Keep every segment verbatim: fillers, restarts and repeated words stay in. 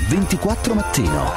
ventiquattro Mattino.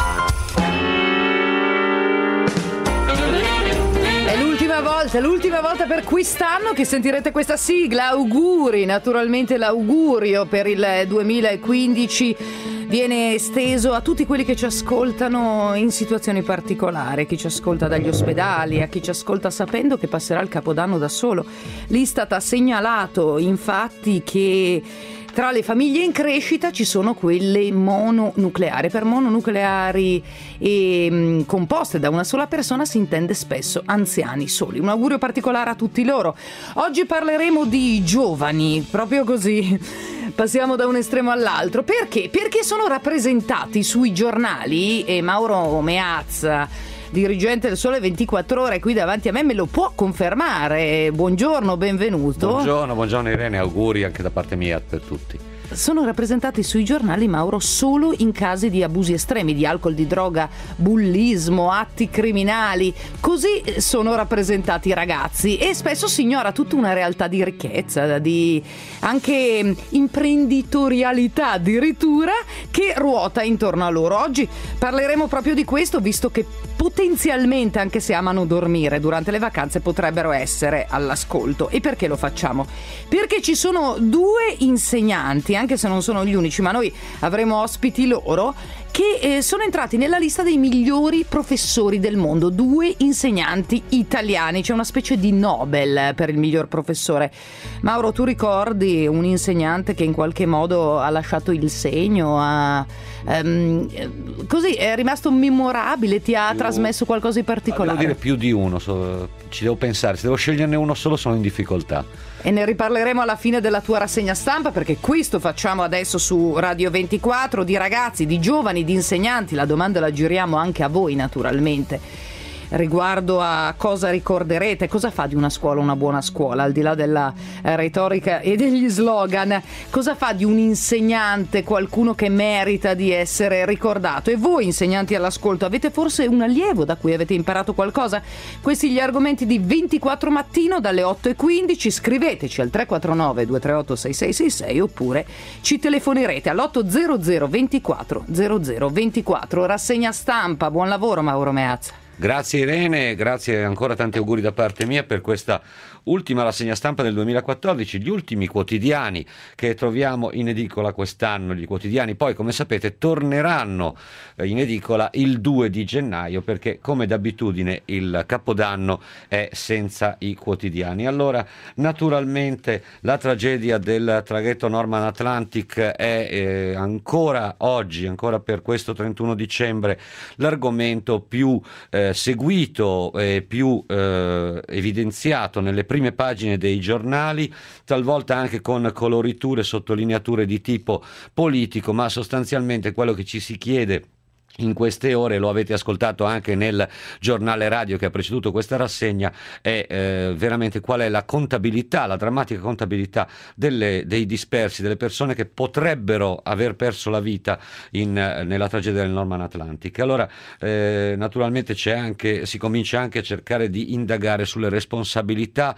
È l'ultima volta, è l'ultima volta per quest'anno che sentirete questa sigla. Auguri, naturalmente l'augurio per il duemilaquindici viene esteso a tutti quelli che ci ascoltano in situazioni particolari, chi ci ascolta dagli ospedali, a chi ci ascolta sapendo che passerà il Capodanno da solo. L'Istat ha segnalato infatti che tra le famiglie in crescita ci sono quelle mononucleari. Per mononucleari e mh, composte da una sola persona si intende spesso anziani soli. Un augurio particolare a tutti loro. Oggi parleremo di giovani, proprio così. Passiamo da un estremo all'altro. Perché? Perché sono rappresentati sui giornali, e Mauro Meazza, dirigente del Sole ventiquattro Ore, qui davanti a me, me lo può confermare. Buongiorno, benvenuto. Buongiorno, buongiorno Irene, auguri anche da parte mia per tutti. Sono rappresentati sui giornali, Mauro, solo in casi di abusi estremi, di alcol, di droga, bullismo, atti criminali. Così sono rappresentati i ragazzi e spesso si ignora tutta una realtà di ricchezza, di anche imprenditorialità addirittura, che ruota intorno a loro. Oggi parleremo proprio di questo, visto che potenzialmente, anche se amano dormire durante le vacanze, potrebbero essere all'ascolto. E perché lo facciamo? Perché ci sono due insegnanti, anche se non sono gli unici, ma noi avremo ospiti loro, che eh, sono entrati nella lista dei migliori professori del mondo. Due insegnanti italiani, c'è una specie di Nobel per il miglior professore. Mauro, tu ricordi un insegnante che in qualche modo ha lasciato il segno, ha, ehm, così è rimasto memorabile, ti ha più, trasmesso qualcosa di particolare? Devo dire più di uno, so, ci devo pensare, se devo sceglierne uno solo sono in difficoltà. E ne riparleremo alla fine della tua rassegna stampa, perché questo facciamo adesso su Radio ventiquattro, di ragazzi, di giovani, di insegnanti. La domanda la giriamo anche a voi, naturalmente, riguardo a cosa ricorderete, cosa fa di una scuola una buona scuola, al di là della eh, retorica e degli slogan. Cosa fa di un insegnante qualcuno che merita di essere ricordato? E voi, insegnanti all'ascolto, avete forse un allievo da cui avete imparato qualcosa? Questi gli argomenti di ventiquattro Mattino dalle otto e quindici. Scriveteci al tre quattro nove due tre otto sei sei sei sei oppure ci telefonerete all'otto hundred ventiquattro zero zero ventiquattro. Rassegna stampa, buon lavoro Mauro Meazza. Grazie Irene, grazie ancora, tanti auguri da parte mia per questa ultima rassegna stampa del duemilaquattordici, gli ultimi quotidiani che troviamo in edicola quest'anno. Gli quotidiani poi, come sapete, torneranno in edicola il due di gennaio, perché come d'abitudine il Capodanno è senza i quotidiani. Allora, naturalmente la tragedia del traghetto Norman Atlantic è eh, ancora oggi, ancora per questo trentuno dicembre, l'argomento più eh, seguito e più eh, evidenziato nelle prime pagine dei giornali, talvolta anche con coloriture e sottolineature di tipo politico, ma sostanzialmente quello che ci si chiede in queste ore, lo avete ascoltato anche nel giornale radio che ha preceduto questa rassegna, è eh, veramente qual è la contabilità, la drammatica contabilità delle, dei dispersi, delle persone che potrebbero aver perso la vita in, nella tragedia del Norman Atlantic. Allora eh, naturalmente c'è anche, si comincia anche a cercare di indagare sulle responsabilità.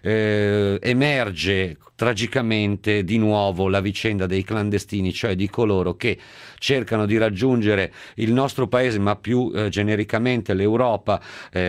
Eh, emerge tragicamente di nuovo la vicenda dei clandestini, cioè di coloro che cercano di raggiungere il nostro paese, ma più eh, genericamente l'Europa,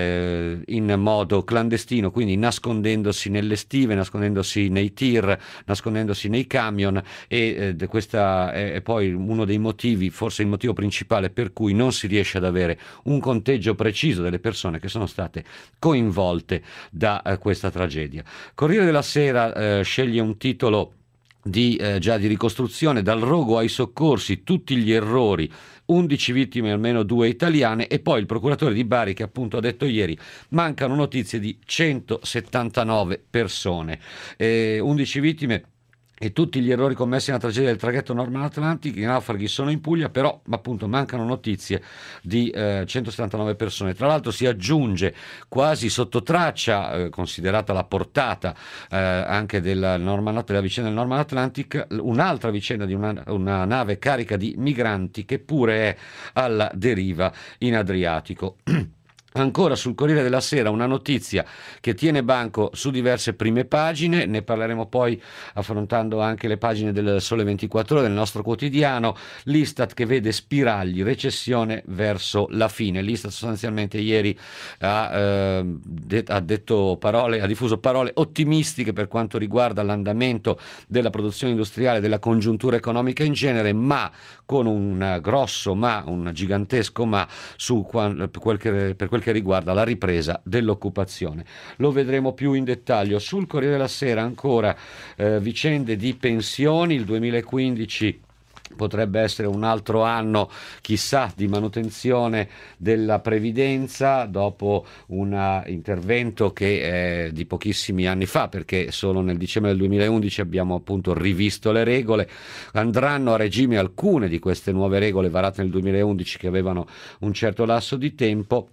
eh, in modo clandestino, quindi nascondendosi nelle stive, nascondendosi nei tir, nascondendosi nei camion, e eh, questa è, è poi uno dei motivi, forse il motivo principale per cui non si riesce ad avere un conteggio preciso delle persone che sono state coinvolte da eh, questa tragedia. Corriere della Sera eh, sceglie un titolo di, eh, già di ricostruzione: dal rogo ai soccorsi, tutti gli errori, undici vittime, almeno due italiane. E poi il procuratore di Bari che appunto ha detto ieri: mancano notizie di centosettantanove persone, eh, undici vittime e tutti gli errori commessi nella tragedia del traghetto Norman Atlantic. I naufraghi sono in Puglia, però appunto mancano notizie di eh, centosettantanove persone. Tra l'altro si aggiunge, quasi sotto traccia, eh, considerata la portata eh, anche della, Norman, della vicenda del Norman Atlantic, un'altra vicenda di una, una nave carica di migranti che pure è alla deriva in Adriatico. Ancora sul Corriere della Sera una notizia che tiene banco su diverse prime pagine, ne parleremo poi affrontando anche le pagine del Sole ventiquattro Ore del nostro quotidiano. L'Istat che vede spiragli, recessione verso la fine. L'Istat sostanzialmente ieri ha, eh, de- ha detto parole, ha diffuso parole ottimistiche per quanto riguarda l'andamento della produzione industriale, della congiuntura economica in genere, ma con un grosso ma, un gigantesco ma su quel che, per quel che riguarda la ripresa dell'occupazione. Lo vedremo più in dettaglio. Sul Corriere della Sera ancora eh, vicende di pensioni. Il duemilaquindici potrebbe essere un altro anno, chissà, di manutenzione della previdenza dopo un intervento che è di pochissimi anni fa, perché solo nel dicembre del duemilaundici abbiamo appunto rivisto le regole. Andranno a regime alcune di queste nuove regole varate nel duemilaundici che avevano un certo lasso di tempo.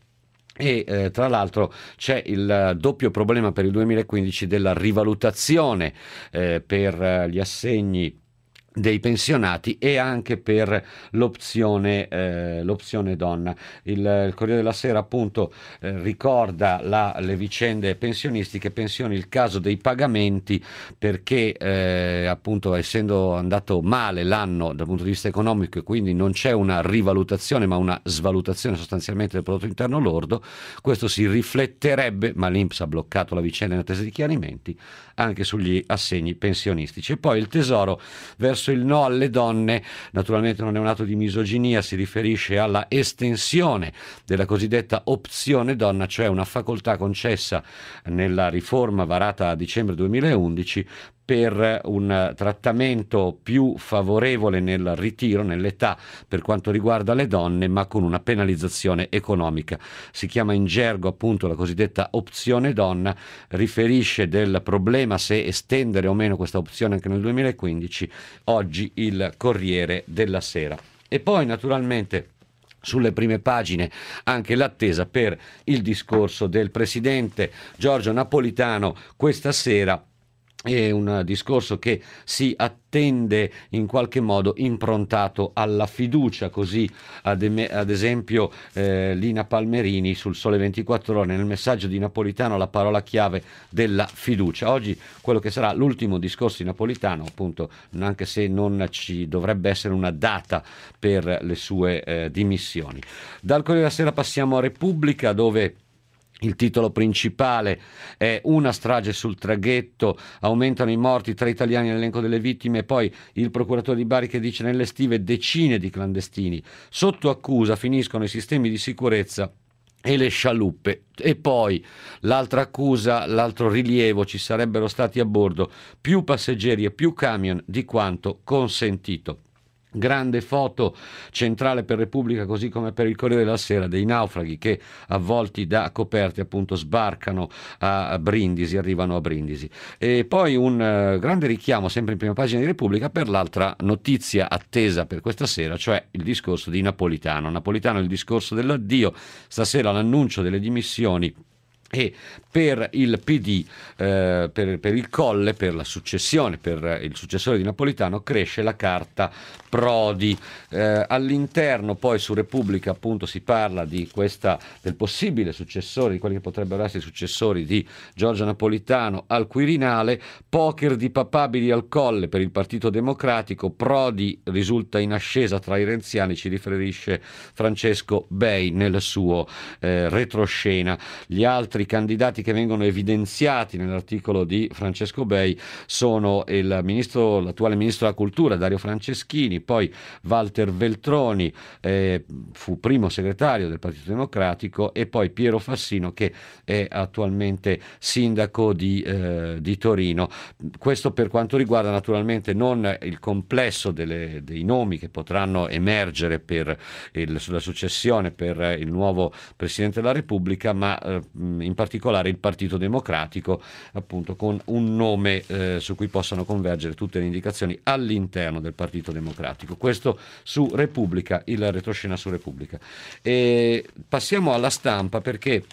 E eh, tra l'altro c'è il doppio problema per il duemilaquindici della rivalutazione eh, per eh, gli assegni dei pensionati e anche per l'opzione, eh, l'opzione donna. Il, il Corriere della Sera appunto eh, ricorda la, le vicende pensionistiche, pensioni, il caso dei pagamenti, perché eh, appunto essendo andato male l'anno dal punto di vista economico e quindi non c'è una rivalutazione ma una svalutazione sostanzialmente del prodotto interno lordo, questo si rifletterebbe, ma l'I N P S ha bloccato la vicenda in attesa di chiarimenti, anche sugli assegni pensionistici. E poi il Tesoro verso il no alle donne, naturalmente non è un atto di misoginia, si riferisce alla estensione della cosiddetta opzione donna, cioè una facoltà concessa nella riforma varata a dicembre duemilaundici per un trattamento più favorevole nel ritiro, nell'età, per quanto riguarda le donne, ma con una penalizzazione economica. Si chiama in gergo appunto la cosiddetta opzione donna, riferisce del problema se estendere o meno questa opzione anche nel duemilaquindici, oggi il Corriere della Sera. E poi naturalmente sulle prime pagine anche l'attesa per il discorso del presidente Giorgio Napolitano questa sera. È un discorso che si attende in qualche modo improntato alla fiducia, così ad, em- ad esempio eh, Lina Palmerini sul Sole ventiquattro Ore, nel messaggio di Napolitano la parola chiave della fiducia. Oggi quello che sarà l'ultimo discorso di Napolitano, appunto, anche se non ci dovrebbe essere una data per le sue eh, dimissioni. Dal Corriere della Sera passiamo a Repubblica, dove il titolo principale è una strage sul traghetto, aumentano i morti, tre italiani nell'elenco delle vittime, e poi il procuratore di Bari che dice nelle stive decine di clandestini. Sotto accusa finiscono i sistemi di sicurezza e le scialuppe. E poi l'altra accusa, l'altro rilievo: ci sarebbero stati a bordo più passeggeri e più camion di quanto consentito. Grande foto centrale per Repubblica, così come per il Corriere della Sera, dei naufraghi che avvolti da coperte appunto sbarcano a Brindisi, arrivano a Brindisi. E poi un uh, grande richiamo sempre in prima pagina di Repubblica per l'altra notizia attesa per questa sera, cioè il discorso di Napolitano. Napolitano, il discorso dell'addio, stasera l'annuncio delle dimissioni. E per il P D, eh, per, per il Colle, per la successione, per il successore di Napolitano, cresce la carta Prodi. Eh, all'interno poi su Repubblica appunto si parla di questa, del possibile successore, di quelli che potrebbero essere i successori di Giorgio Napolitano al Quirinale. Poker di papabili al Colle per il Partito Democratico, Prodi risulta in ascesa tra i renziani, ci riferisce Francesco Bei nel suo eh, retroscena. Gli altri I candidati che vengono evidenziati nell'articolo di Francesco Bei sono il ministro, l'attuale ministro della Cultura Dario Franceschini, poi Walter Veltroni, eh, fu primo segretario del Partito Democratico, e poi Piero Fassino, che è attualmente sindaco di, eh, di Torino. Questo per quanto riguarda naturalmente non il complesso delle, dei nomi che potranno emergere per il, sulla successione per il nuovo Presidente della Repubblica, ma eh, in particolare il Partito Democratico, appunto, con un nome eh, su cui possano convergere tutte le indicazioni all'interno del Partito Democratico. Questo su Repubblica, il retroscena su Repubblica. E passiamo alla Stampa, perché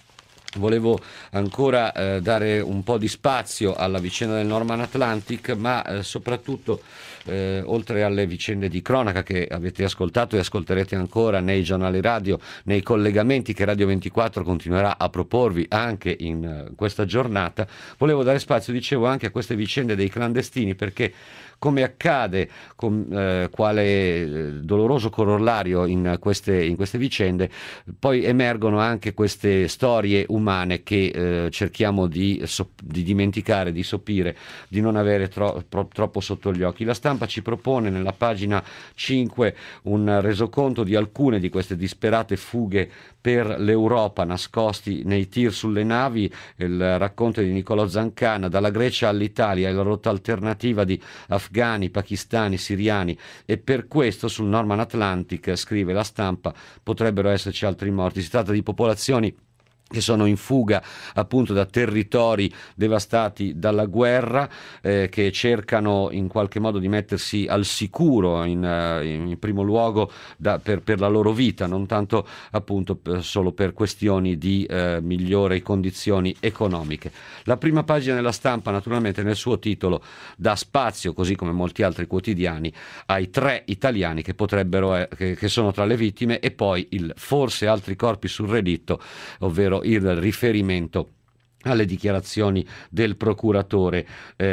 Volevo ancora eh, dare un po' di spazio alla vicenda del Norman Atlantic, ma eh, soprattutto eh, oltre alle vicende di cronaca che avete ascoltato e ascolterete ancora nei giornali radio, nei collegamenti che Radio ventiquattro continuerà a proporvi anche in uh, questa giornata, volevo dare spazio, dicevo, anche a queste vicende dei clandestini, perché come accade con eh, quale eh, doloroso corollario in queste, in queste vicende, poi emergono anche queste storie umane che eh, cerchiamo di, so, di dimenticare, di sopire, di non avere tro, tro, troppo sotto gli occhi. La Stampa ci propone nella pagina cinque un resoconto di alcune di queste disperate fughe per l'Europa nascosti nei tir sulle navi, il racconto di Nicolò Zancana, dalla Grecia all'Italia, la rotta alternativa di afghani, pakistani, siriani, e per questo sul Norman Atlantic, scrive La Stampa, potrebbero esserci altri morti. Si tratta di popolazioni che sono in fuga appunto da territori devastati dalla guerra, eh, che cercano in qualche modo di mettersi al sicuro in, uh, in primo luogo da, per, per la loro vita, non tanto appunto per, solo per questioni di uh, migliori condizioni economiche. La prima pagina della Stampa naturalmente nel suo titolo dà spazio, così come molti altri quotidiani, ai tre italiani che potrebbero eh, che, che sono tra le vittime, e poi il forse altri corpi sul relitto, ovvero il riferimento alle dichiarazioni del procuratore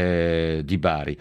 eh, di Bari.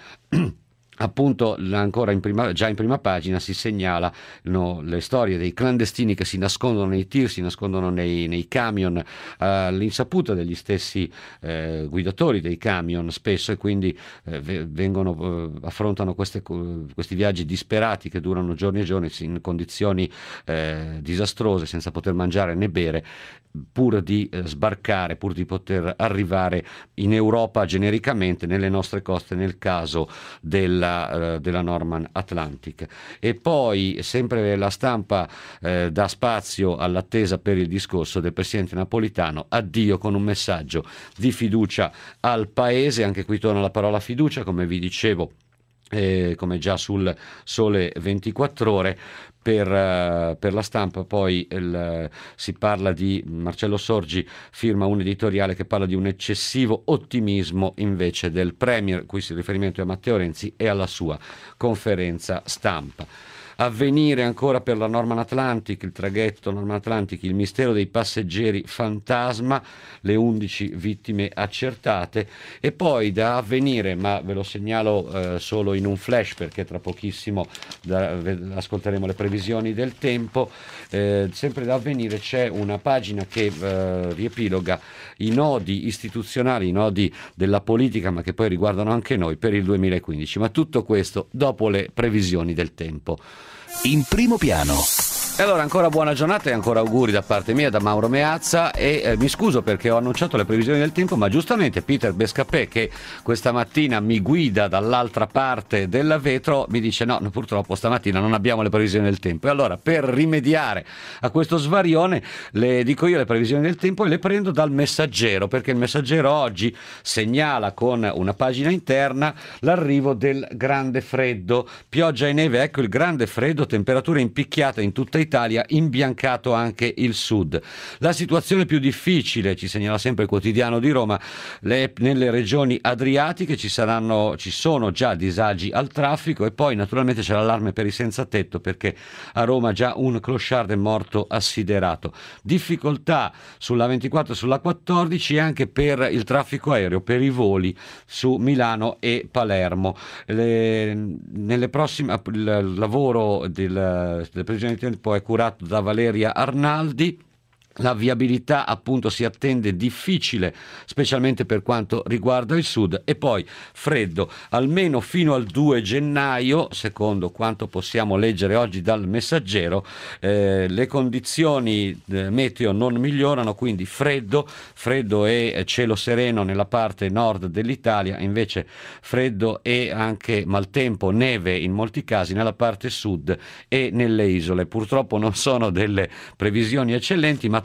Appunto, ancora in prima, già in prima pagina si segnala no, le storie dei clandestini che si nascondono nei tir, si nascondono nei, nei camion, all'insaputa degli stessi eh, guidatori dei camion spesso, e quindi eh, vengono, eh, affrontano queste, questi viaggi disperati che durano giorni e giorni in condizioni eh, disastrose, senza poter mangiare né bere, pur di eh, sbarcare, pur di poter arrivare in Europa genericamente, nelle nostre coste, nel caso della della Norman Atlantic. E poi sempre La Stampa eh, dà spazio all'attesa per il discorso del presidente Napolitano, addio con un messaggio di fiducia al paese. Anche qui torna la parola fiducia, come vi dicevo, eh, come già sul Sole ventiquattro Ore. Per, uh, per La Stampa poi il, uh, si parla di Marcello Sorgi, firma un editoriale che parla di un eccessivo ottimismo invece del Premier, qui si riferimento a Matteo Renzi e alla sua conferenza stampa. Avvenire ancora per la Norman Atlantic, il traghetto Norman Atlantic, il mistero dei passeggeri fantasma, le undici vittime accertate. E poi da Avvenire, ma ve lo segnalo eh, solo in un flash perché tra pochissimo da, ascolteremo le previsioni del tempo, eh, sempre da Avvenire c'è una pagina che eh, riepiloga i nodi istituzionali, i nodi della politica, ma che poi riguardano anche noi per il duemilaquindici, ma tutto questo dopo le previsioni del tempo. In primo piano. E allora ancora buona giornata e ancora auguri da parte mia, da Mauro Meazza, e eh, mi scuso perché ho annunciato le previsioni del tempo, ma giustamente Peter Bescapè, che questa mattina mi guida dall'altra parte del vetro, mi dice no, purtroppo stamattina non abbiamo le previsioni del tempo. E allora, per rimediare a questo svarione, le dico io le previsioni del tempo e le prendo dal Messaggero, perché il Messaggero oggi segnala con una pagina interna l'arrivo del grande freddo, pioggia e neve. Ecco il grande freddo, temperature impicchiate in tutta Italia, imbiancato anche il sud. La situazione più difficile, ci segnala sempre il Quotidiano di Roma, le, nelle regioni adriatiche ci saranno, ci sono già disagi al traffico, e poi naturalmente c'è l'allarme per i senza tetto, perché a Roma già un clochard è morto assiderato. Difficoltà sulla ventiquattro e sulla quattordici anche per il traffico aereo, per i voli su Milano e Palermo. Le, nelle prossime, il lavoro del, delle previsioni di tempo è curato da Valeria Arnaldi. La viabilità appunto si attende difficile, specialmente per quanto riguarda il sud, e poi freddo almeno fino al due gennaio, secondo quanto possiamo leggere oggi dal Messaggero. Eh, le condizioni eh, meteo non migliorano, quindi freddo, freddo e cielo sereno nella parte nord dell'Italia, invece freddo e anche maltempo, neve in molti casi nella parte sud e nelle isole. Purtroppo non sono delle previsioni eccellenti, ma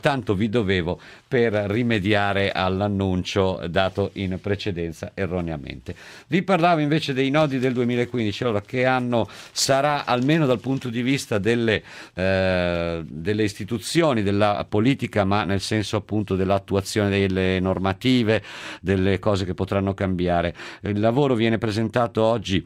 tanto vi dovevo per rimediare all'annuncio dato in precedenza erroneamente. Vi parlavo invece dei nodi del duemilaquindici. Allora, che anno sarà almeno dal punto di vista delle, eh, delle istituzioni, della politica, ma nel senso appunto dell'attuazione delle normative, delle cose che potranno cambiare. Il lavoro viene presentato oggi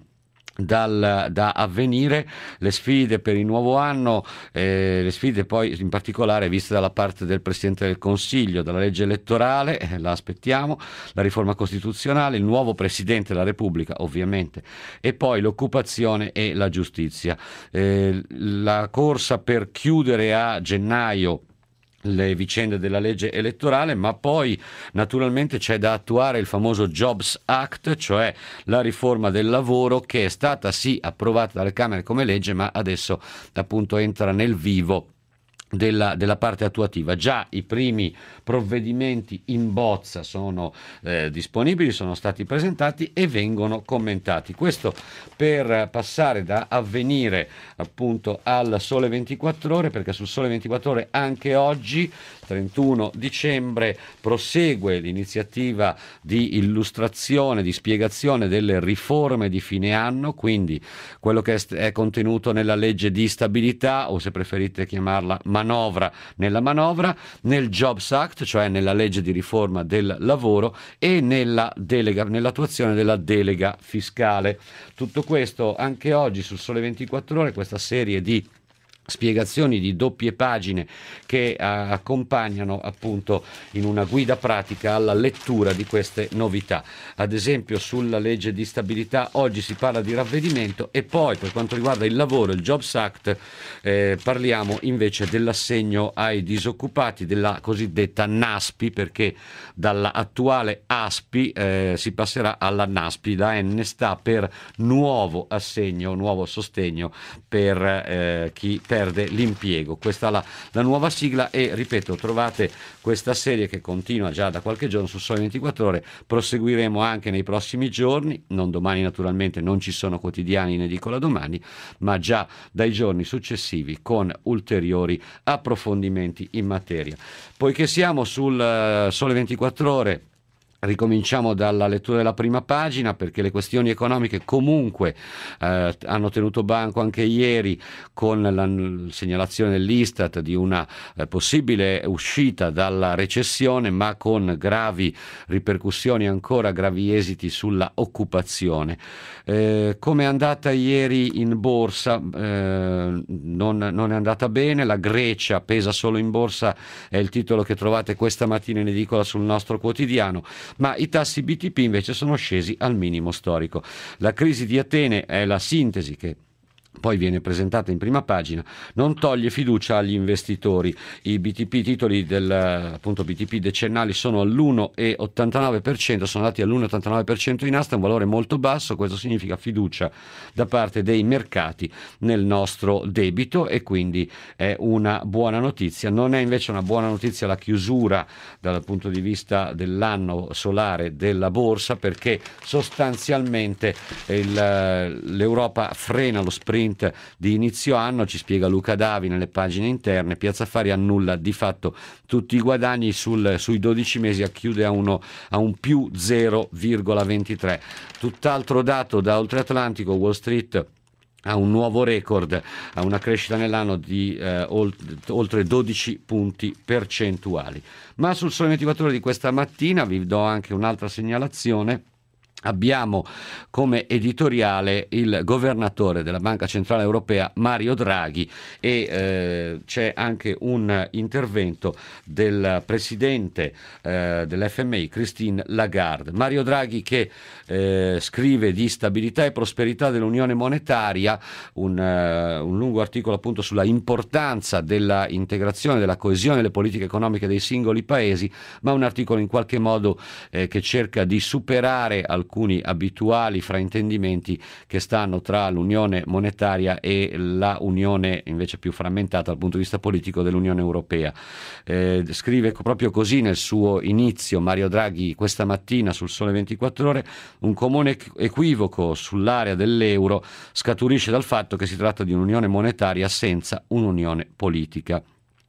Dal, da Avvenire, le sfide per il nuovo anno, eh, le sfide poi in particolare viste dalla parte del Presidente del Consiglio, dalla legge elettorale, eh, la aspettiamo, la riforma costituzionale, il nuovo Presidente della Repubblica ovviamente, e poi l'occupazione e la giustizia. Eh, la corsa per chiudere a gennaio le vicende della legge elettorale, ma poi naturalmente c'è da attuare il famoso Jobs Act, cioè la riforma del lavoro, che è stata sì approvata dalle Camere come legge, ma adesso appunto entra nel vivo Della, della parte attuativa. Già i primi provvedimenti in bozza sono eh, disponibili, sono stati presentati e vengono commentati. Questo per passare da Avvenire appunto al Sole ventiquattro Ore, perché sul Sole ventiquattro Ore anche oggi, trentuno dicembre, prosegue l'iniziativa di illustrazione, di spiegazione delle riforme di fine anno, quindi quello che è, è contenuto nella legge di stabilità, o se preferite chiamarla manovra nella manovra, nel Jobs Act, cioè nella legge di riforma del lavoro, e nella delega, nell'attuazione della delega fiscale. Tutto questo anche oggi sul Sole ventiquattro Ore, questa serie di spiegazioni di doppie pagine che uh, accompagnano appunto in una guida pratica alla lettura di queste novità. Ad esempio sulla legge di stabilità oggi si parla di ravvedimento, e poi per quanto riguarda il lavoro, il Jobs Act, eh, parliamo invece dell'assegno ai disoccupati, della cosiddetta NASPI, perché dalla attuale ASPI eh, si passerà alla NASPI. La N sta per nuovo assegno, nuovo sostegno per eh, chi per perde l'impiego. Questa è la, la nuova sigla, e ripeto, trovate questa serie che continua già da qualche giorno su Sole ventiquattro Ore. Proseguiremo anche nei prossimi giorni, non domani naturalmente, non ci sono quotidiani in edicola domani, ma già dai giorni successivi con ulteriori approfondimenti in materia. Poiché siamo sul uh, Sole ventiquattro Ore, ricominciamo dalla lettura della prima pagina, perché le questioni economiche comunque eh, hanno tenuto banco anche ieri con la segnalazione dell'Istat di una eh, possibile uscita dalla recessione, ma con gravi ripercussioni, ancora gravi esiti sulla occupazione. Eh, come è andata ieri in borsa? Eh, non, non è andata bene. La Grecia pesa solo in borsa, è il titolo che trovate questa mattina in edicola sul nostro quotidiano, ma i tassi B T P invece sono scesi al minimo storico. La crisi di Atene è la sintesi che poi viene presentata in prima pagina, non toglie fiducia agli investitori. I B T P, titoli del appunto B T P decennali, sono all'uno virgola ottantanove per cento, sono andati all'uno virgola ottantanove per cento in asta, un valore molto basso. Questo significa fiducia da parte dei mercati nel nostro debito, e quindi è una buona notizia. Non è invece una buona notizia la chiusura dal punto di vista dell'anno solare della borsa, perché sostanzialmente il, l'Europa frena lo sprint di inizio anno, ci spiega Luca Davi nelle pagine interne. Piazza Affari annulla di fatto tutti i guadagni sul, sui dodici mesi, chiude a, uno, a un più zero virgola ventitré. Tutt'altro dato da oltre Atlantico, Wall Street ha un nuovo record, ha una crescita nell'anno di eh, oltre dodici punti percentuali. Ma sul Sole ventiquattro Ore di questa mattina vi do anche un'altra segnalazione. Abbiamo come editoriale il governatore della Banca Centrale Europea Mario Draghi, e eh, c'è anche un intervento del presidente eh, dell'F M I Christine Lagarde. Mario Draghi che eh, scrive di stabilità e prosperità dell'Unione Monetaria, un, uh, un lungo articolo appunto sulla importanza della integrazione, della coesione delle politiche economiche dei singoli paesi, ma un articolo in qualche modo eh, che cerca di superare alcuni alcuni abituali fraintendimenti che stanno tra l'Unione Monetaria e la Unione invece più frammentata dal punto di vista politico dell'Unione Europea. Eh, scrive proprio così nel suo inizio Mario Draghi questa mattina sul Sole ventiquattro Ore: un comune equivoco sull'area dell'euro scaturisce dal fatto che si tratta di un'unione monetaria senza un'unione politica.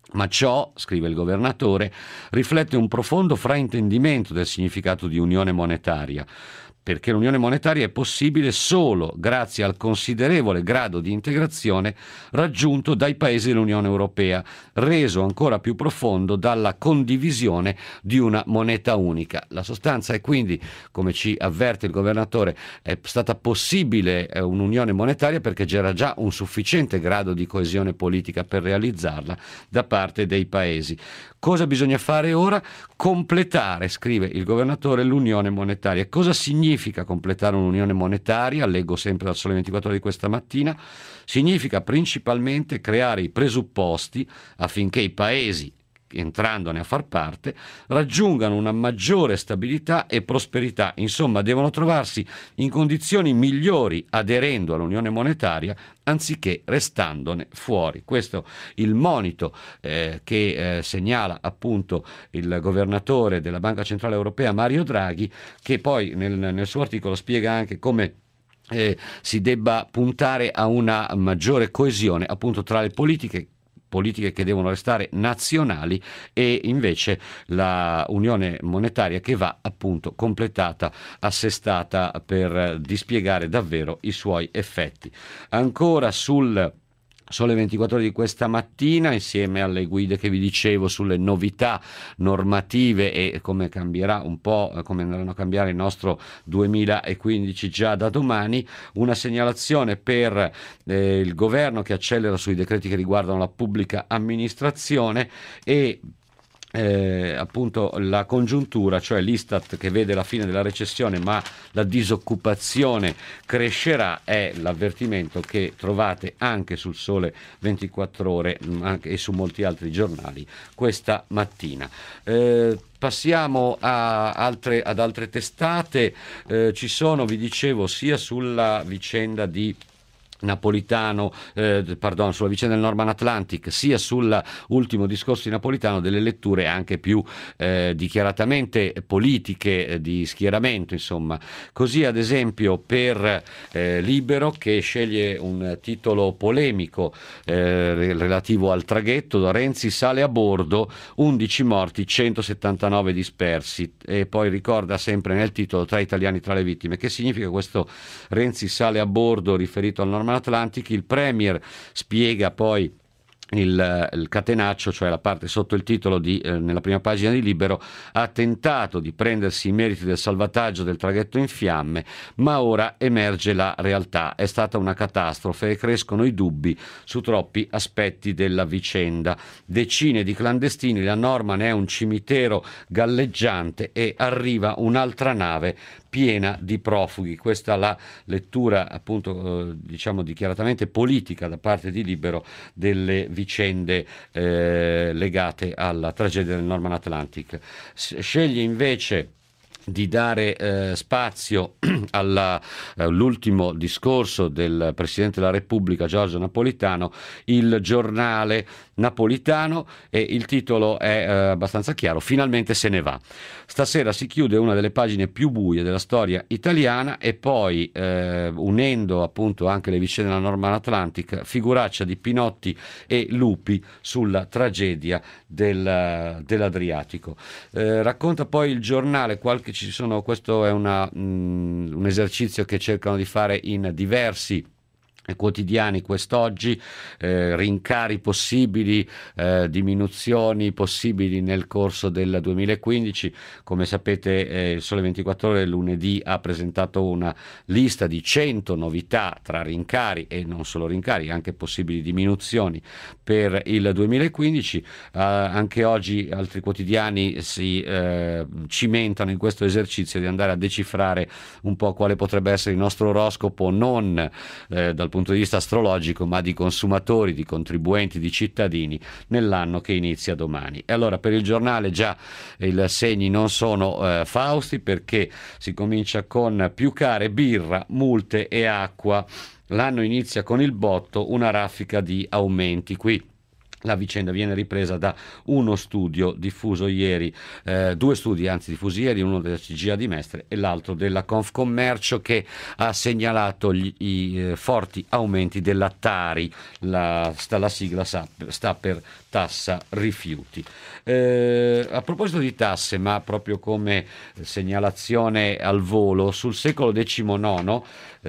Ma ciò, scrive il governatore, riflette un profondo fraintendimento del significato di unione monetaria, perché l'unione monetaria è possibile solo grazie al considerevole grado di integrazione raggiunto dai paesi dell'Unione Europea, reso ancora più profondo dalla condivisione di una moneta unica. La sostanza è quindi, come ci avverte il governatore, è stata possibile un'unione monetaria perché c'era già un sufficiente grado di coesione politica per realizzarla da parte dei paesi. Cosa bisogna fare ora? Completare, scrive il governatore, l'unione monetaria. Cosa significa completare un'unione monetaria? Leggo sempre dal Sole ventiquattro Ore di questa mattina. Significa principalmente creare i presupposti affinché i paesi, entrandone a far parte, raggiungano una maggiore stabilità e prosperità. Insomma, devono trovarsi in condizioni migliori aderendo all'unione monetaria anziché restandone fuori. Questo il monito eh, che eh, segnala appunto il governatore della Banca Centrale Europea Mario Draghi, che poi nel, nel suo articolo spiega anche come eh, si debba puntare a una maggiore coesione appunto tra le politiche politiche che devono restare nazionali e invece la unione monetaria che va appunto completata, assestata per dispiegare davvero i suoi effetti. Ancora sul Sole ventiquattro Ore di questa mattina, insieme alle guide che vi dicevo sulle novità normative e come cambierà un po', come andranno a cambiare il nostro duemilaquindici già da domani, una segnalazione per eh, il governo che accelera sui decreti che riguardano la pubblica amministrazione e Eh, appunto la congiuntura, cioè l'Istat che vede la fine della recessione ma la disoccupazione crescerà, è l'avvertimento che trovate anche sul Sole ventiquattro Ore anche, e su molti altri giornali questa mattina. Eh, Passiamo a altre, ad altre testate, eh, ci sono, vi dicevo, sia sulla vicenda di Napolitano, eh, pardon, sulla vicenda del Norman Atlantic, sia sull'ultimo discorso di Napolitano, delle letture anche più eh, dichiaratamente politiche, eh, di schieramento, insomma. Così ad esempio per eh, Libero, che sceglie un titolo polemico eh, relativo al traghetto, Renzi sale a bordo, undici morti, centosettantanove dispersi, e poi ricorda sempre nel titolo tra italiani tra le vittime. Che significa questo Renzi sale a bordo riferito al Norman Atlantic? Il Premier spiega poi il, il catenaccio, cioè la parte sotto il titolo di, eh, nella prima pagina di Libero: ha tentato di prendersi i meriti del salvataggio del traghetto in fiamme, ma ora emerge la realtà, è stata una catastrofe e crescono i dubbi su troppi aspetti della vicenda. Decine di clandestini, la Norman è un cimitero galleggiante e arriva un'altra nave piena di profughi. Questa la lettura appunto eh, diciamo dichiaratamente politica da parte di Libero delle vicende eh, legate alla tragedia del Norman Atlantic. Sceglie invece di dare eh, spazio alla, eh, all'ultimo discorso del Presidente della Repubblica Giorgio Napolitano, il Giornale Napolitano, e il titolo è eh, abbastanza chiaro: finalmente se ne va. Stasera si chiude una delle pagine più buie della storia italiana, e poi eh, unendo appunto anche le vicende della Norman Atlantic, figuraccia di Pinotti e Lupi sulla tragedia del, dell'Adriatico. Eh, racconta poi il Giornale qualche ci sono questo è una, mh, un esercizio che cercano di fare in diversi quotidiani quest'oggi, eh, rincari possibili, eh, diminuzioni possibili nel corso del duemilaquindici. Come sapete eh, il Sole ventiquattro Ore lunedì ha presentato una lista di cento novità tra rincari e non solo rincari, anche possibili diminuzioni per il duemilaquindici. Eh, anche oggi altri quotidiani si eh, cimentano in questo esercizio di andare a decifrare un po' quale potrebbe essere il nostro oroscopo, non eh, dal punto di vista astrologico, ma di consumatori, di contribuenti, di cittadini nell'anno che inizia domani. E allora per il Giornale già i segni non sono eh, fausti, perché si comincia con più care, birra, multe e acqua. L'anno inizia con il botto, una raffica di aumenti. Qui La vicenda viene ripresa da uno studio diffuso ieri, eh, due studi anzi diffusi ieri, uno della C G A di Mestre e l'altro della Confcommercio, che ha segnalato gli, i eh, forti aumenti della Tari, la, sta, la sigla sa, sta per tassa rifiuti. Eh, a proposito di tasse, ma proprio come segnalazione al volo, sul secolo diciannove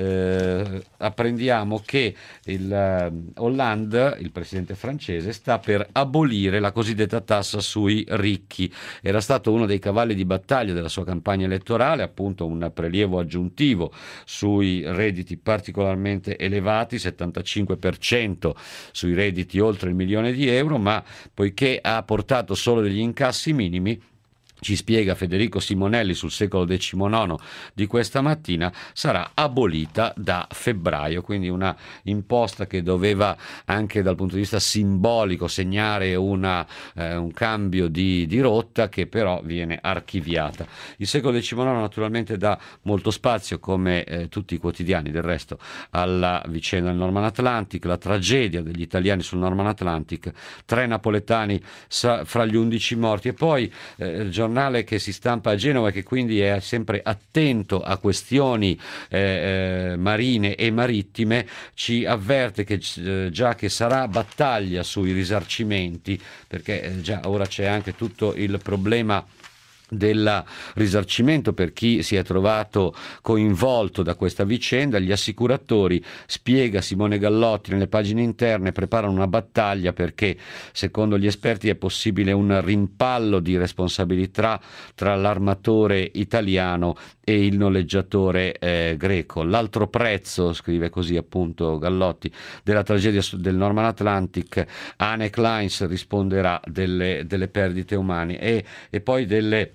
eh, apprendiamo che il eh, Hollande, il presidente francese, sta per abolire la cosiddetta tassa sui ricchi. Era stato uno dei cavalli di battaglia della sua campagna elettorale, appunto un prelievo aggiuntivo sui redditi particolarmente elevati, settantacinque per cento sui redditi oltre il milione di euro, ma poiché ha portato solo degli incassi minimi, ci spiega Federico Simonelli sul secolo diciannove di questa mattina, sarà abolita da febbraio, quindi una imposta che doveva anche dal punto di vista simbolico segnare una, eh, un cambio di, di rotta, che però viene archiviata. Il secolo diciannove naturalmente dà molto spazio, come eh, tutti i quotidiani del resto, alla vicenda del Norman Atlantic, la tragedia degli italiani sul Norman Atlantic, tre napoletani sa, fra gli undici morti, e poi eh, il giornale che si stampa a Genova e che quindi è sempre attento a questioni eh, eh, marine e marittime, ci avverte che eh, già che sarà battaglia sui risarcimenti, perché eh, già ora c'è anche tutto il problema del risarcimento per chi si è trovato coinvolto da questa vicenda. Gli assicuratori, spiega Simone Gallotti nelle pagine interne, preparano una battaglia perché secondo gli esperti è possibile un rimpallo di responsabilità tra l'armatore italiano e il noleggiatore eh, greco. L'altro prezzo, scrive così appunto Gallotti, della tragedia del Norman Atlantic, Anne Kleins risponderà delle, delle perdite umane e, e poi delle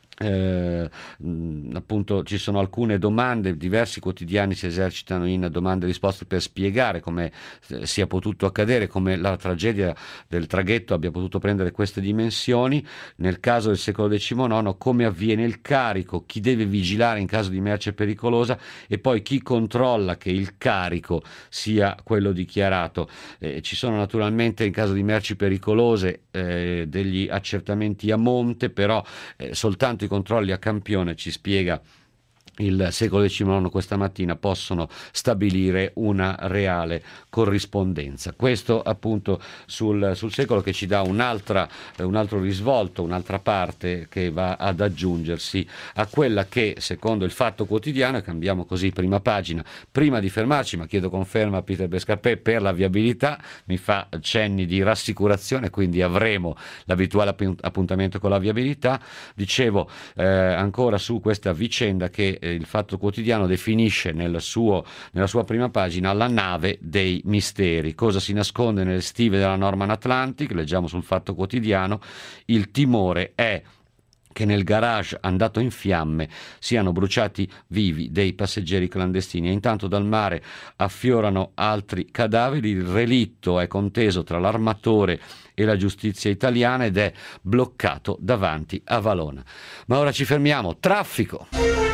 Eh, appunto ci sono alcune domande, diversi quotidiani si esercitano in domande e risposte per spiegare come sia potuto accadere, come la tragedia del traghetto abbia potuto prendere queste dimensioni. Nel caso del secolo diciannove, come avviene il carico, chi deve vigilare in caso di merce pericolosa e poi chi controlla che il carico sia quello dichiarato. Eh, ci sono naturalmente in caso di merci pericolose eh, degli accertamenti a monte, però eh, soltanto i controlli a campione, ci spiega il secolo diciannove questa mattina, possono stabilire una reale corrispondenza. Questo appunto sul, sul secolo, che ci dà un'altra, un altro risvolto, un'altra parte che va ad aggiungersi a quella che secondo il Fatto Quotidiano, e cambiamo così prima pagina, prima di fermarci, ma chiedo conferma a Peter Bescapè per la viabilità, mi fa cenni di rassicurazione, quindi avremo l'abituale appuntamento con la viabilità. Dicevo eh, ancora su questa vicenda che il Fatto Quotidiano definisce nel suo, nella sua prima pagina la nave dei misteri. Cosa si nasconde nelle stive della Norman Atlantic? Leggiamo sul Fatto Quotidiano: il timore è che nel garage andato in fiamme siano bruciati vivi dei passeggeri clandestini, e intanto dal mare affiorano altri cadaveri. Il relitto è conteso tra l'armatore e la giustizia italiana ed è bloccato davanti a Valona. Ma ora ci fermiamo. Traffico.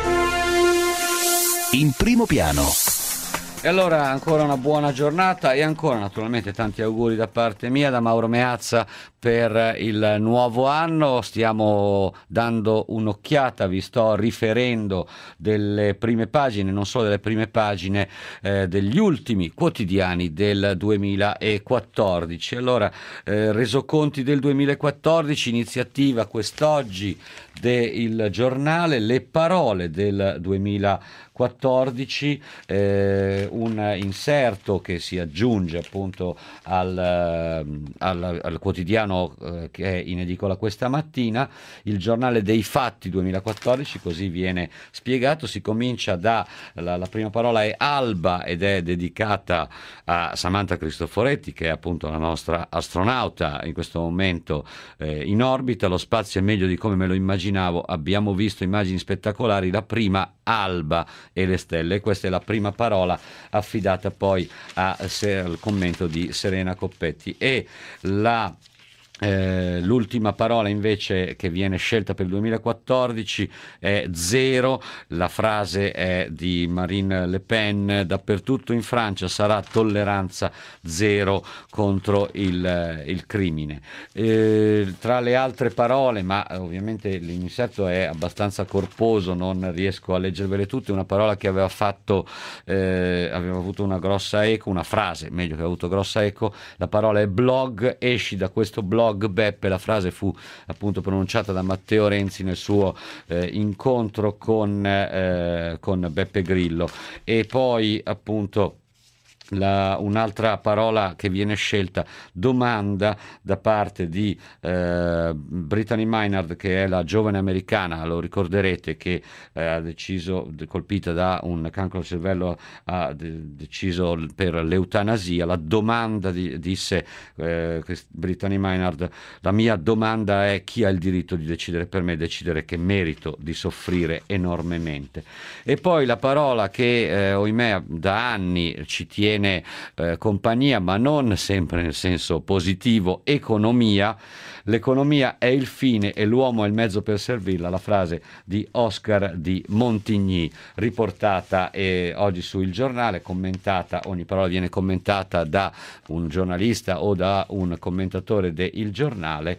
In primo piano. E allora ancora una buona giornata e ancora naturalmente tanti auguri da parte mia, da Mauro Meazza, per il nuovo anno. Stiamo dando un'occhiata, vi sto riferendo delle prime pagine, non solo delle prime pagine eh, degli ultimi quotidiani del duemilaquattordici. Allora, eh, resoconti del duemilaquattordici, iniziativa quest'oggi del giornale, le parole del duemilaquattordici, eh, un inserto che si aggiunge appunto al, al, al quotidiano eh, che è in edicola questa mattina, il giornale dei fatti duemilaquattordici, così viene spiegato. Si comincia da la, la prima parola è Alba ed è dedicata a Samantha Cristoforetti, che è appunto la nostra astronauta in questo momento eh, in orbita. Lo spazio è meglio di come me lo immaginavo, abbiamo visto immagini spettacolari, la prima Alba e le stelle. Questa è la prima parola affidata poi a, se, al commento di Serena Coppetti. E la Eh, l'ultima parola invece che viene scelta per il duemilaquattordici è zero, la frase è di Marine Le Pen: dappertutto in Francia sarà tolleranza zero contro il, il crimine. Eh, tra le altre parole, ma ovviamente l'inserto è abbastanza corposo, non riesco a leggervele tutte, una parola che aveva fatto eh, aveva avuto una grossa eco, una frase meglio che aveva avuto grossa eco, la parola è blog, esci da questo blog Beppe, la frase fu appunto pronunciata da Matteo Renzi nel suo eh, incontro con, eh, con Beppe Grillo. E poi appunto La, un'altra parola che viene scelta, domanda, da parte di eh, Brittany Maynard, che è la giovane americana, lo ricorderete, che eh, ha deciso, colpita da un cancro al cervello, ha de- deciso per l'eutanasia. La domanda di, disse eh, Brittany Maynard: la mia domanda è chi ha il diritto di decidere per me, decidere che merito di soffrire enormemente. E poi la parola che eh, ohimè da anni ci tiene Eh, compagnia, ma non sempre nel senso positivo, economia. L'economia è il fine e l'uomo è il mezzo per servirla, la frase di Oscar di Montigny, riportata eh, oggi su Il Giornale, commentata, ogni parola viene commentata da un giornalista o da un commentatore de Il Giornale,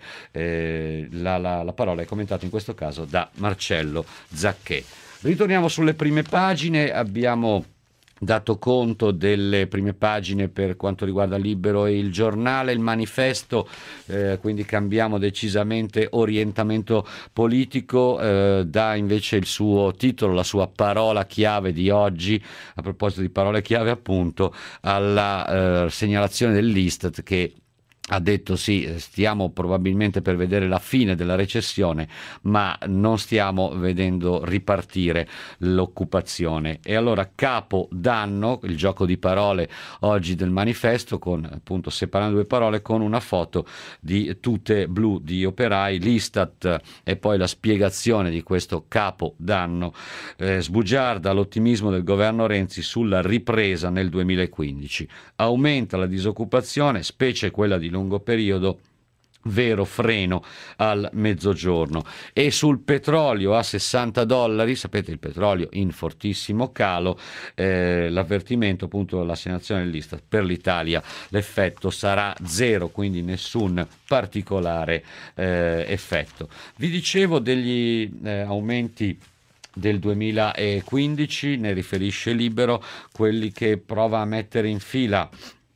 eh, la, la, la parola è commentata in questo caso da Marcello Zacché. Ritorniamo sulle prime pagine, abbiamo dato conto delle prime pagine per quanto riguarda Libero e Il Giornale. Il Manifesto, eh, quindi cambiamo decisamente orientamento politico, eh, dà invece il suo titolo, la sua parola chiave di oggi, a proposito di parole chiave appunto, alla eh, segnalazione dell'Istat che ha detto sì, stiamo probabilmente per vedere la fine della recessione, ma non stiamo vedendo ripartire l'occupazione. E allora capo danno, il gioco di parole oggi del Manifesto, con appunto separando due parole, con una foto di tute blu di operai, l'Istat e poi la spiegazione di questo capo danno. Eh, sbugiarda l'ottimismo del governo Renzi sulla ripresa nel duemilaquindici, aumenta la disoccupazione, specie quella di lungo periodo, vero freno al mezzogiorno. E sul petrolio a sessanta dollari, sapete, il petrolio in fortissimo calo, eh, l'avvertimento, appunto, la segnalazione dell'Istat: per l'Italia l'effetto sarà zero, quindi nessun particolare eh, effetto. Vi dicevo degli eh, aumenti del duemilaquindici, ne riferisce Libero, quelli che prova a mettere in fila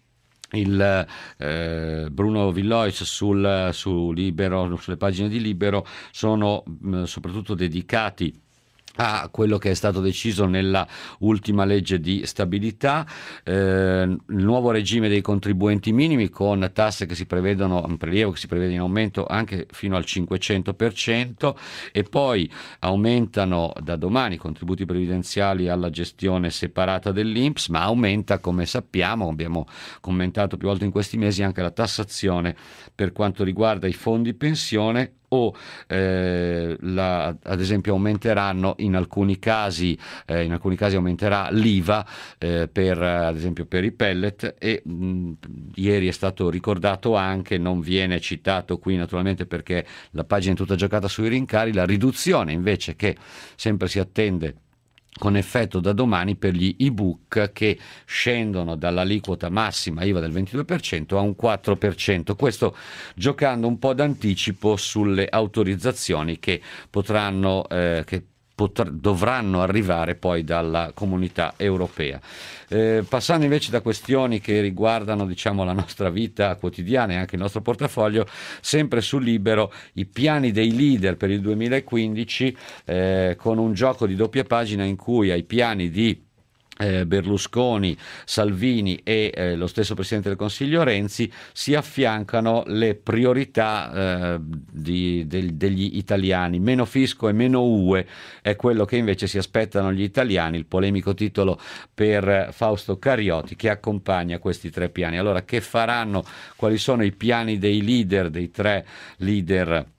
il eh, Bruno Villois sul, su Libero, sulle pagine di Libero, sono mh, soprattutto dedicati a quello che è stato deciso nella ultima legge di stabilità, eh, il nuovo regime dei contribuenti minimi con tasse che si prevedono, un prelievo che si prevede in aumento anche fino al cinquecento per cento, e poi aumentano da domani i contributi previdenziali alla gestione separata dell'I N P S, ma aumenta, come sappiamo, abbiamo commentato più volte in questi mesi, anche la tassazione per quanto riguarda i fondi pensione, o eh, la, ad esempio aumenteranno in alcuni casi eh, in alcuni casi aumenterà l'I V A eh, per ad esempio per i pellet. E mh, ieri è stato ricordato anche, non viene citato qui naturalmente perché la pagina è tutta giocata sui rincari, la riduzione invece che sempre si attende con effetto da domani per gli ebook, che scendono dall'aliquota massima I V A del ventidue per cento a un quattro per cento, questo giocando un po' d'anticipo sulle autorizzazioni che potranno eh, che Potre, dovranno arrivare poi dalla Comunità Europea. Eh, passando invece da questioni che riguardano, diciamo, la nostra vita quotidiana e anche il nostro portafoglio, sempre sul Libero, i piani dei leader per il duemilaquindici, eh, con un gioco di doppia pagina in cui ai piani di Eh, Berlusconi, Salvini e eh, lo stesso Presidente del Consiglio Renzi si affiancano le priorità eh, di, del, degli italiani. Meno fisco e meno U E è quello che invece si aspettano gli italiani, il polemico titolo per Fausto Carioti che accompagna questi tre piani. Allora, che faranno? Quali sono i piani dei leader, dei tre leader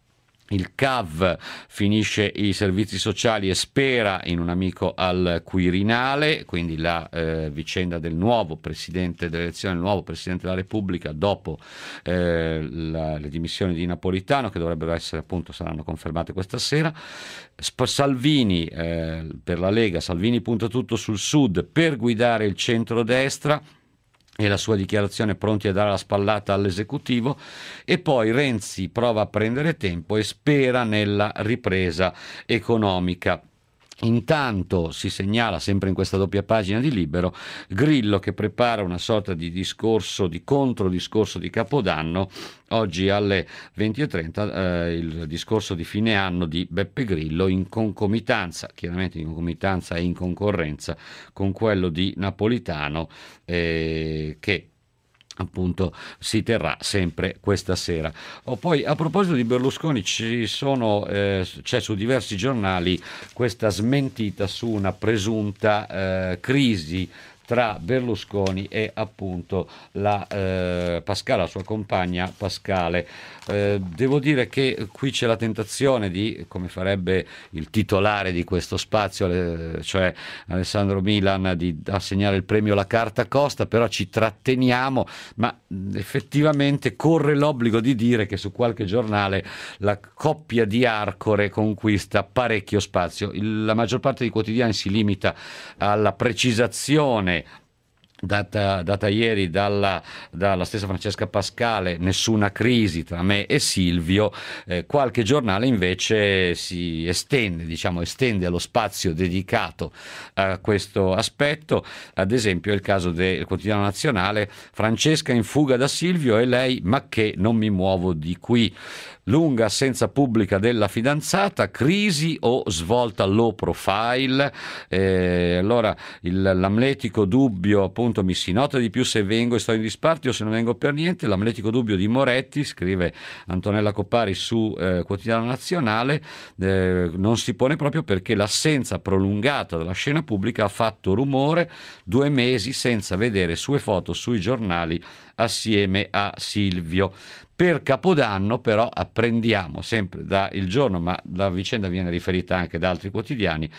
Il C A V finisce i servizi sociali e spera in un amico al Quirinale, quindi la eh, vicenda del nuovo presidente dell'elezione, del nuovo presidente della Repubblica dopo eh, la, le dimissioni di Napolitano, che dovrebbero essere, appunto, saranno confermate questa sera. Sp- Salvini eh, per la Lega, Salvini punta tutto sul Sud per guidare il centrodestra, e la sua dichiarazione pronti a dare la spallata all'esecutivo, e poi Renzi prova a prendere tempo e spera nella ripresa economica. Intanto si segnala, sempre in questa doppia pagina di Libero, Grillo che prepara una sorta di discorso, di controdiscorso di Capodanno. Oggi alle venti e trenta eh, il discorso di fine anno di Beppe Grillo, in concomitanza, chiaramente in concomitanza e in concorrenza con quello di Napolitano, eh, che appunto si terrà sempre questa sera. O poi, a proposito di Berlusconi, ci sono eh, c'è su diversi giornali questa smentita su una presunta eh, crisi tra Berlusconi e appunto la eh, Pascale, la sua compagna Pascale. Eh, devo dire che qui c'è la tentazione di, come farebbe il titolare di questo spazio, eh, cioè Alessandro Milan, di assegnare il premio La Carta Costa, però ci tratteniamo, ma effettivamente corre l'obbligo di dire che su qualche giornale la coppia di Arcore conquista parecchio spazio. Il, la maggior parte dei quotidiani si limita alla precisazione Data, data ieri dalla, dalla stessa Francesca Pascale, nessuna crisi tra me e Silvio. Eh, qualche giornale invece si estende, diciamo, estende lo spazio dedicato a questo aspetto. Ad esempio è il caso del Quotidiano Nazionale: Francesca in fuga da Silvio e lei, ma che non mi muovo di qui. Lunga assenza pubblica della fidanzata, crisi o svolta low profile. Eh, allora il, l'amletico dubbio, appunto, mi si nota di più se vengo e sto in disparte o se non vengo per niente. L'amletico dubbio di Moretti, scrive Antonella Coppari su eh, Quotidiano Nazionale, eh, non si pone proprio perché l'assenza prolungata dalla scena pubblica ha fatto rumore, due mesi senza vedere sue foto sui giornali assieme a Silvio. Per Capodanno però apprendiamo sempre da Il Giorno, ma la vicenda viene riferita anche da altri quotidiani.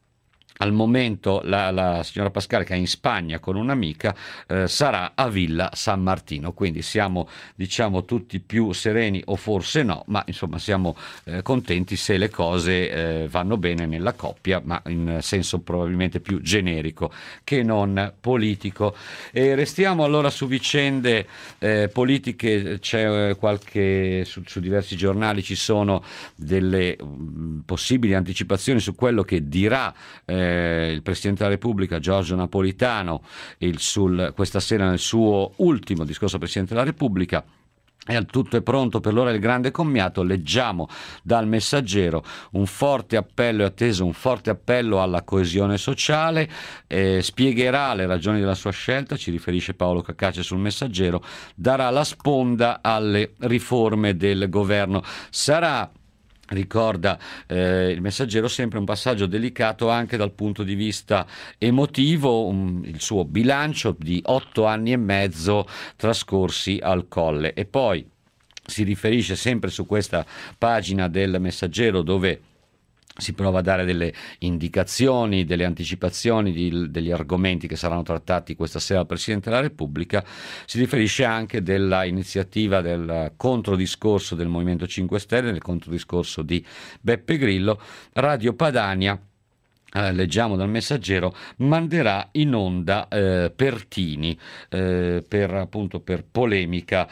Al momento la, la signora Pascale, che è in Spagna con un'amica, eh, sarà a Villa San Martino, quindi siamo, diciamo, tutti più sereni, o forse no, ma insomma siamo eh, contenti se le cose eh, vanno bene nella coppia, ma in senso probabilmente più generico che non politico. E restiamo allora su vicende eh, politiche. C'è qualche su, su diversi giornali ci sono delle mh, possibili anticipazioni su quello che dirà eh, il Presidente della Repubblica Giorgio Napolitano il sul, questa sera nel suo ultimo discorso al Presidente della Repubblica. E al tutto è pronto per l'ora del grande commiato. Leggiamo dal Messaggero: un forte appello è atteso, un forte appello alla coesione sociale, eh, spiegherà le ragioni della sua scelta, ci riferisce Paolo Cacace sul Messaggero, darà la sponda alle riforme del governo. Sarà, ricorda eh, il Messaggero, sempre un passaggio delicato anche dal punto di vista emotivo, um, il suo bilancio di otto anni e mezzo trascorsi al Colle. E poi si riferisce sempre su questa pagina del Messaggero, dove si prova a dare delle indicazioni, delle anticipazioni di, degli argomenti che saranno trattati questa sera dal Presidente della Repubblica. Si riferisce anche della iniziativa del controdiscorso del Movimento cinque Stelle, del controdiscorso di Beppe Grillo. Radio Padania, Eh, leggiamo dal Messaggero, manderà in onda eh, Pertini eh, per, appunto, per polemica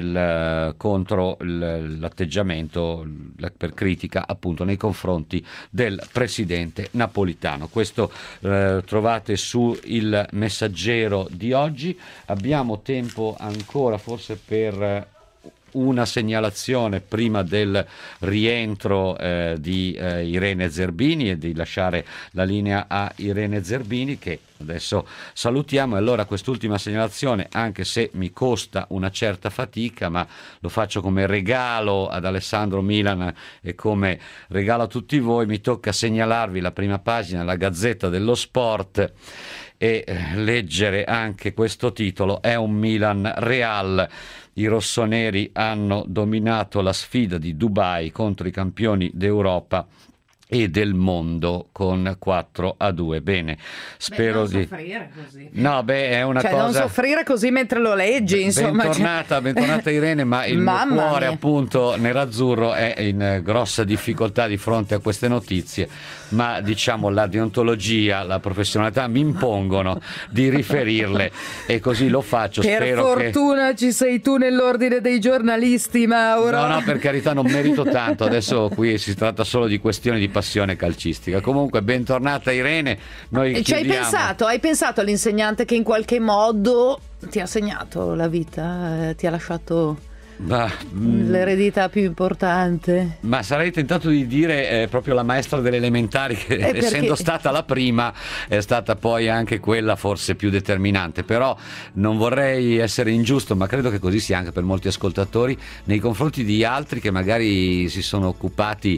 il, contro il, l'atteggiamento, la, per critica appunto nei confronti del presidente Napolitano. Questo eh, trovate su Il Messaggero di oggi. Abbiamo tempo ancora forse per una segnalazione prima del rientro eh, di eh, Irene Zerbini, e di lasciare la linea a Irene Zerbini, che adesso salutiamo. E allora quest'ultima segnalazione, anche se mi costa una certa fatica, ma lo faccio come regalo ad Alessandro Milan e come regalo a tutti voi, mi tocca segnalarvi la prima pagina, la Gazzetta dello Sport. e eh, leggere anche questo titolo. È un Milan Real. I rossoneri hanno dominato la sfida di Dubai contro i campioni d'Europa e del mondo con quattro a due. Bene, spero beh, non di soffrire così. No, beh, è una cioè, cosa. non soffrire così mentre lo leggi, insomma. Bentornata, cioè... bentornata Irene, ma il Mamma mio cuore mia. appunto nerazzurro è in grossa difficoltà di fronte a queste notizie, ma diciamo la deontologia, la professionalità mi impongono di riferirle e così lo faccio. Per Spero fortuna che... ci sei tu nell'ordine dei giornalisti, Mauro. No, no, per carità, non merito tanto. Adesso qui si tratta solo di questioni di passione calcistica. Comunque, bentornata Irene. Noi Ci hai chiudiamo. pensato? Hai pensato all'insegnante che in qualche modo ti ha segnato la vita, eh, ti ha lasciato Ma, mm, l'eredità più importante? ma sarei tentato di dire eh, proprio la maestra delle elementari che perché- essendo stata la prima è stata poi anche quella forse più determinante, però non vorrei essere ingiusto, ma credo che così sia anche per molti ascoltatori nei confronti di altri che magari si sono occupati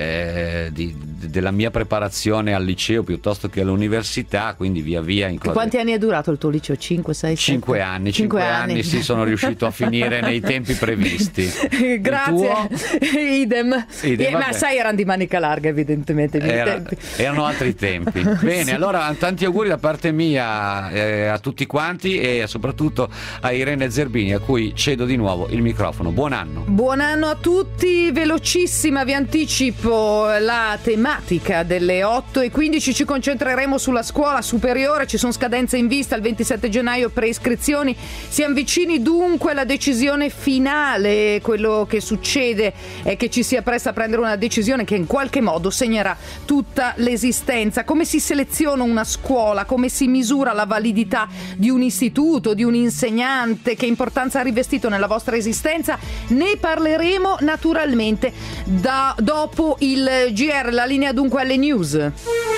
eh, di- della mia preparazione al liceo piuttosto che all'università, quindi via via in cose... Quanti anni è durato il tuo liceo? cinque, sei, sette? Cinque anni, cinque anni sì, sono riuscito a finire nei tempi previsti. Grazie. Il Idem. Idem, Eh, ma vabbè. sai, erano di manica larga, evidentemente. i miei Era- tempi. erano altri tempi. Bene, allora tanti auguri da parte mia eh, a tutti quanti e soprattutto a Irene Zerbini, a cui cedo di nuovo il microfono. Buon anno. Buon anno a tutti, velocissima, vi anticipo la tematica delle otto e quindici, ci concentreremo sulla scuola superiore, ci sono scadenze in vista il ventisette gennaio, preiscrizioni, si avvicini dunque la decisione finale, quello che succede è che ci si appresta a prendere una decisione che in qualche modo segnerà tutta l'esistenza. Come si seleziona una scuola, come si misura la validità di un istituto, di un insegnante, che importanza ha rivestito nella vostra esistenza, ne parleremo naturalmente da, dopo il G R, la linea dunque alle news.